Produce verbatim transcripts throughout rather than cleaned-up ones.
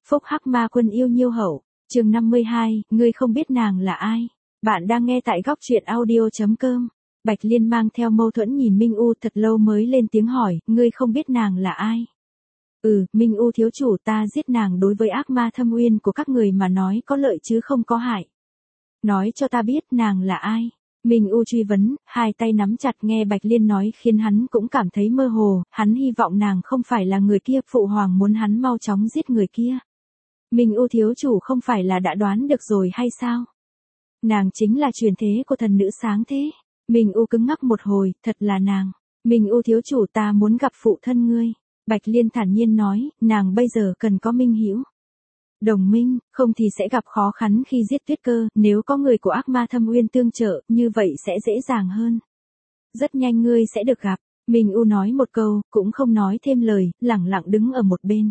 Phúc Hắc Ma Quân yêu nhiêu hậu, chương năm mươi hai, ngươi không biết nàng là ai. Bạn đang nghe tại góc truyện audio chấm com. Bạch Liên mang theo mâu thuẫn nhìn Minh U thật lâu mới lên tiếng hỏi, ngươi không biết nàng là ai. Ừ, Minh U thiếu chủ, ta giết nàng đối với ác ma thâm uyên của các người mà nói có lợi chứ không có hại. Nói cho ta biết nàng là ai. Minh U truy vấn, hai tay nắm chặt, nghe Bạch Liên nói khiến hắn cũng cảm thấy mơ hồ, hắn hy vọng nàng không phải là người kia, phụ hoàng muốn hắn mau chóng giết người kia. Minh U thiếu chủ không phải là đã đoán được rồi hay sao? Nàng chính là truyền thế của thần nữ sáng thế. Minh U cứng ngắc một hồi, thật là nàng. Minh U thiếu chủ, ta muốn gặp phụ thân ngươi. Bạch Liên thản nhiên nói, nàng bây giờ cần có minh hữu đồng minh, không thì sẽ gặp khó khăn khi giết Tuyết Cơ, nếu có người của ác ma thâm uyên tương trợ, như vậy sẽ dễ dàng hơn. Rất nhanh ngươi sẽ được gặp. Minh U nói một câu, cũng không nói thêm lời, lẳng lặng đứng ở một bên.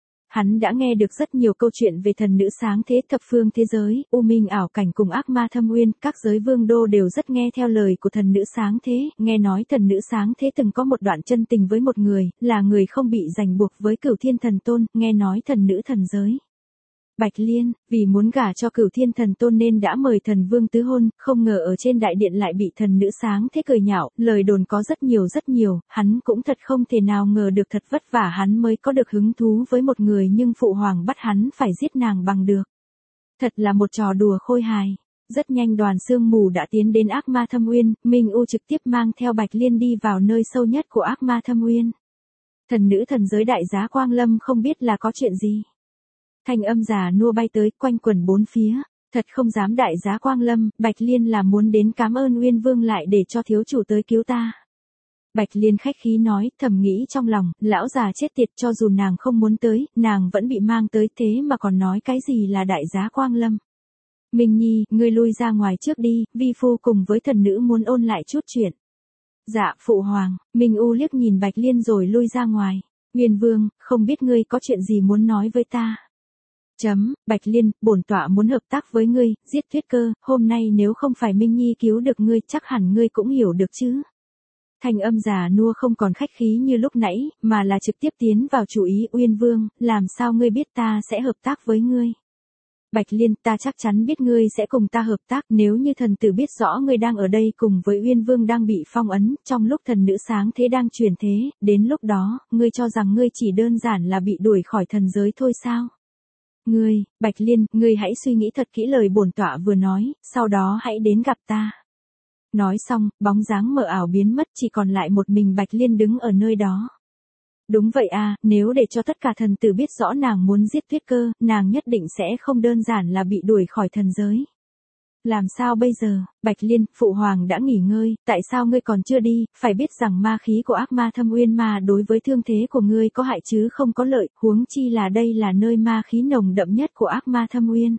Hắn đã nghe được rất nhiều câu chuyện về thần nữ sáng thế, thập phương thế giới, u minh ảo cảnh cùng ác ma thâm uyên, các giới vương đô đều rất nghe theo lời của thần nữ sáng thế, nghe nói thần nữ sáng thế từng có một đoạn chân tình với một người, là người không bị ràng buộc với Cửu Thiên Thần Tôn, nghe nói thần nữ thần giới. Bạch Liên, vì muốn gả cho Cửu Thiên Thần Tôn nên đã mời thần vương tứ hôn, không ngờ ở trên đại điện lại bị thần nữ sáng thế cười nhạo, lời đồn có rất nhiều rất nhiều, hắn cũng thật không thể nào ngờ được, thật vất vả hắn mới có được hứng thú với một người nhưng phụ hoàng bắt hắn phải giết nàng bằng được. Thật là một trò đùa khôi hài. Rất nhanh đoàn sương mù đã tiến đến ác ma thâm uyên, Minh U trực tiếp mang theo Bạch Liên đi vào nơi sâu nhất của ác ma thâm uyên. Thần nữ thần giới đại giá Quang Lâm không biết là có chuyện gì. Thanh âm già nua bay tới, quanh quẩn bốn phía, thật không dám đại giá Quang Lâm, Bạch Liên là muốn đến cảm ơn Uyên Vương lại để cho thiếu chủ tới cứu ta. Bạch Liên khách khí nói, thầm nghĩ trong lòng, lão già chết tiệt, cho dù nàng không muốn tới, nàng vẫn bị mang tới, thế mà còn nói cái gì là đại giá Quang Lâm. Minh Nhi, ngươi lui ra ngoài trước đi, vi phu cùng với thần nữ muốn ôn lại chút chuyện. Dạ, phụ hoàng. Minh U liếc nhìn Bạch Liên rồi lui ra ngoài. Uyên Vương, không biết ngươi có chuyện gì muốn nói với ta. Chấm, Bạch Liên, bổn tọa muốn hợp tác với ngươi, giết Tuyết Cơ, hôm nay nếu không phải Minh Nhi cứu được ngươi, chắc hẳn ngươi cũng hiểu được chứ. Thanh âm già nua không còn khách khí như lúc nãy, mà là trực tiếp tiến vào chủ ý. Uyên Vương, làm sao ngươi biết ta sẽ hợp tác với ngươi? Bạch Liên, ta chắc chắn biết ngươi sẽ cùng ta hợp tác, nếu như thần tử biết rõ ngươi đang ở đây cùng với Uyên Vương đang bị phong ấn, trong lúc thần nữ sáng thế đang truyền thế, đến lúc đó, ngươi cho rằng ngươi chỉ đơn giản là bị đuổi khỏi thần giới thôi sao? Ngươi, Bạch Liên, ngươi hãy suy nghĩ thật kỹ lời bổn tọa vừa nói, sau đó hãy đến gặp ta. Nói xong, bóng dáng mờ ảo biến mất, chỉ còn lại một mình Bạch Liên đứng ở nơi đó. Đúng vậy à, nếu để cho tất cả thần tử biết rõ nàng muốn giết Tuyết Cơ, nàng nhất định sẽ không đơn giản là bị đuổi khỏi thần giới. Làm sao bây giờ? Bạch Liên, phụ hoàng đã nghỉ ngơi, tại sao ngươi còn chưa đi? Phải biết rằng ma khí của ác ma thâm uyên ma đối với thương thế của ngươi có hại chứ không có lợi, huống chi là đây là nơi ma khí nồng đậm nhất của ác ma thâm uyên.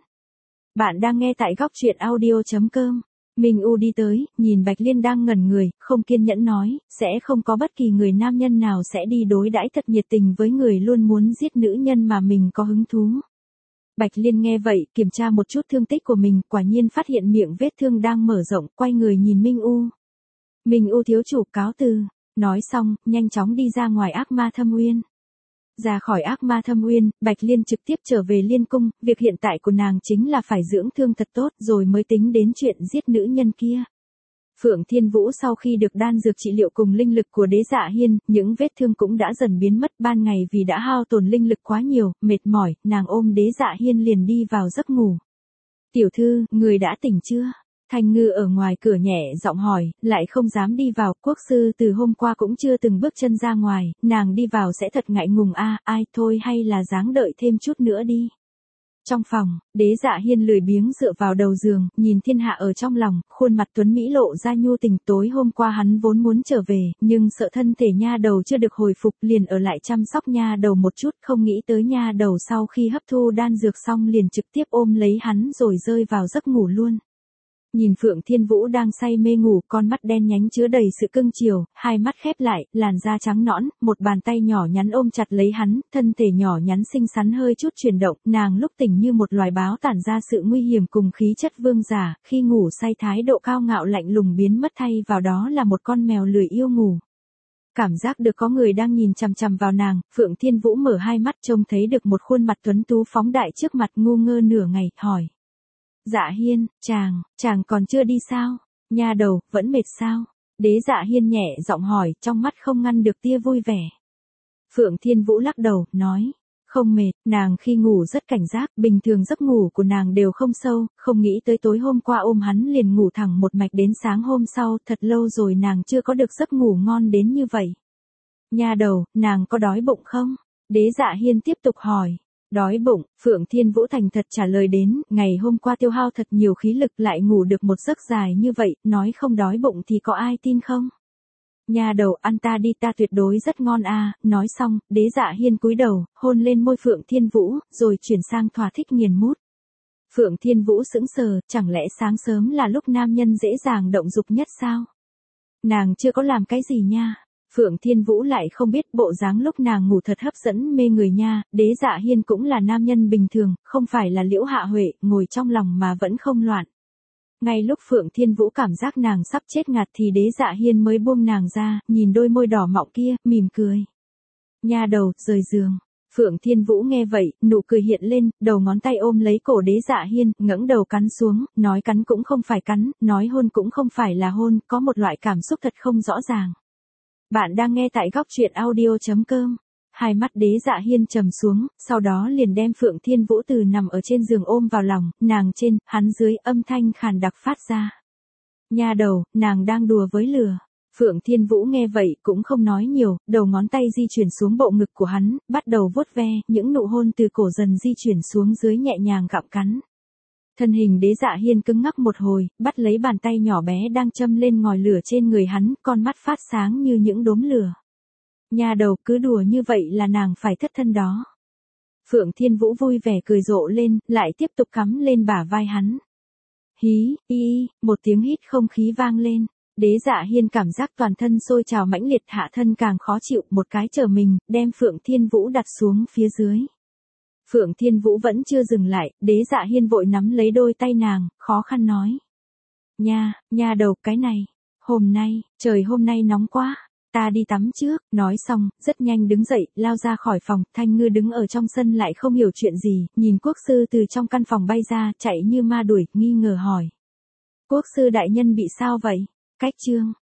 Bạn đang nghe tại góc truyện audio chấm com. Minh U đi tới, nhìn Bạch Liên đang ngẩn người, không kiên nhẫn nói, sẽ không có bất kỳ người nam nhân nào sẽ đi đối đãi thật nhiệt tình với người luôn muốn giết nữ nhân mà mình có hứng thú. Bạch Liên nghe vậy, kiểm tra một chút thương tích của mình, quả nhiên phát hiện miệng vết thương đang mở rộng, quay người nhìn Minh U. Minh U thiếu chủ, cáo từ. Nói xong, nhanh chóng đi ra ngoài ác ma thâm uyên. Ra khỏi ác ma thâm uyên, Bạch Liên trực tiếp trở về Liên Cung, việc hiện tại của nàng chính là phải dưỡng thương thật tốt rồi mới tính đến chuyện giết nữ nhân kia. Phượng Thiên Vũ sau khi được đan dược trị liệu cùng linh lực của Đế Dạ Hiên, những vết thương cũng đã dần biến mất. Ban ngày vì đã hao tổn linh lực quá nhiều, mệt mỏi, nàng ôm Đế Dạ Hiên liền đi vào giấc ngủ. Tiểu thư, người đã tỉnh chưa? Thanh Ngư ở ngoài cửa nhẹ giọng hỏi, lại không dám đi vào, quốc sư từ hôm qua cũng chưa từng bước chân ra ngoài, nàng đi vào sẽ thật ngại ngùng a, à, ai thôi hay là dáng đợi thêm chút nữa đi. Trong phòng, Đế Dạ Hiên lười biếng dựa vào đầu giường, nhìn thiên hạ ở trong lòng, khuôn mặt tuấn mỹ lộ ra nhu tình. Tối hôm qua hắn vốn muốn trở về, nhưng sợ thân thể nha đầu chưa được hồi phục liền ở lại chăm sóc nha đầu một chút, không nghĩ tới nha đầu sau khi hấp thu đan dược xong liền trực tiếp ôm lấy hắn rồi rơi vào giấc ngủ luôn. Nhìn Phượng Thiên Vũ đang say mê ngủ, con mắt đen nhánh chứa đầy sự cưng chiều, hai mắt khép lại, làn da trắng nõn, một bàn tay nhỏ nhắn ôm chặt lấy hắn, thân thể nhỏ nhắn xinh xắn hơi chút chuyển động, nàng lúc tỉnh như một loài báo tản ra sự nguy hiểm cùng khí chất vương giả, khi ngủ say thái độ cao ngạo lạnh lùng biến mất, thay vào đó là một con mèo lười yêu ngủ. Cảm giác được có người đang nhìn chằm chằm vào nàng, Phượng Thiên Vũ mở hai mắt trông thấy được một khuôn mặt tuấn tú phóng đại trước mặt, ngu ngơ nửa ngày, hỏi. Dạ Hiên, chàng, chàng còn chưa đi sao? Nha đầu, vẫn mệt sao? Đế Dạ Hiên nhẹ giọng hỏi, trong mắt không ngăn được tia vui vẻ. Phượng Thiên Vũ lắc đầu, nói. Không mệt, nàng khi ngủ rất cảnh giác, bình thường giấc ngủ của nàng đều không sâu, không nghĩ tới tối hôm qua ôm hắn liền ngủ thẳng một mạch đến sáng hôm sau, thật lâu rồi nàng chưa có được giấc ngủ ngon đến như vậy. Nha đầu, nàng có đói bụng không? Đế Dạ Hiên tiếp tục hỏi. Đói bụng, Phượng Thiên Vũ thành thật trả lời đến, ngày hôm qua tiêu hao thật nhiều khí lực lại ngủ được một giấc dài như vậy, nói không đói bụng thì có ai tin không? Nha đầu, ăn ta đi, ta tuyệt đối rất ngon a. Nói xong, Đế Dạ Hiên cúi đầu, hôn lên môi Phượng Thiên Vũ, rồi chuyển sang thỏa thích nghiền mút. Phượng Thiên Vũ sững sờ, chẳng lẽ sáng sớm là lúc nam nhân dễ dàng động dục nhất sao? Nàng chưa có làm cái gì nha. Phượng Thiên Vũ lại không biết bộ dáng lúc nàng ngủ thật hấp dẫn mê người nha, Đế Dạ Hiên cũng là nam nhân bình thường, không phải là Liễu Hạ Huệ, ngồi trong lòng mà vẫn không loạn. Ngay lúc Phượng Thiên Vũ cảm giác nàng sắp chết ngạt thì Đế Dạ Hiên mới buông nàng ra, nhìn đôi môi đỏ mọng kia, mỉm cười. Nha đầu, rời giường. Phượng Thiên Vũ nghe vậy, nụ cười hiện lên, đầu ngón tay ôm lấy cổ Đế Dạ Hiên, ngẩng đầu cắn xuống, nói cắn cũng không phải cắn, nói hôn cũng không phải là hôn, có một loại cảm xúc thật không rõ ràng. Bạn đang nghe tại góc truyện audio chấm com. Hai mắt Đế Dạ Hiên trầm xuống, sau đó liền đem Phượng Thiên Vũ từ nằm ở trên giường ôm vào lòng, nàng trên, hắn dưới, âm thanh khàn đặc phát ra. Nha đầu, nàng đang đùa với lửa. Phượng Thiên Vũ nghe vậy cũng không nói nhiều, đầu ngón tay di chuyển xuống bộ ngực của hắn, bắt đầu vuốt ve, những nụ hôn từ cổ dần di chuyển xuống dưới nhẹ nhàng gặm cắn. Thân hình Đế Dạ Hiên cứng ngắc một hồi, bắt lấy bàn tay nhỏ bé đang châm lên ngòi lửa trên người hắn, con mắt phát sáng như những đốm lửa. Nha đầu, cứ đùa như vậy là nàng phải thất thân đó. Phượng Thiên Vũ vui vẻ cười rộ lên, lại tiếp tục cắm lên bả vai hắn. Hí, y, một tiếng hít không khí vang lên. Đế Dạ Hiên cảm giác toàn thân sôi trào mãnh liệt, hạ thân càng khó chịu, một cái trở mình, đem Phượng Thiên Vũ đặt xuống phía dưới. Phượng Thiên Vũ vẫn chưa dừng lại, Đế Dạ Hiên vội nắm lấy đôi tay nàng, khó khăn nói. Nha, nha đầu, cái này, hôm nay, trời hôm nay nóng quá, ta đi tắm trước, nói xong, rất nhanh đứng dậy, lao ra khỏi phòng, Thanh Ngư đứng ở trong sân lại không hiểu chuyện gì, nhìn quốc sư từ trong căn phòng bay ra, chạy như ma đuổi, nghi ngờ hỏi. Quốc sư đại nhân bị sao vậy? Cách chương.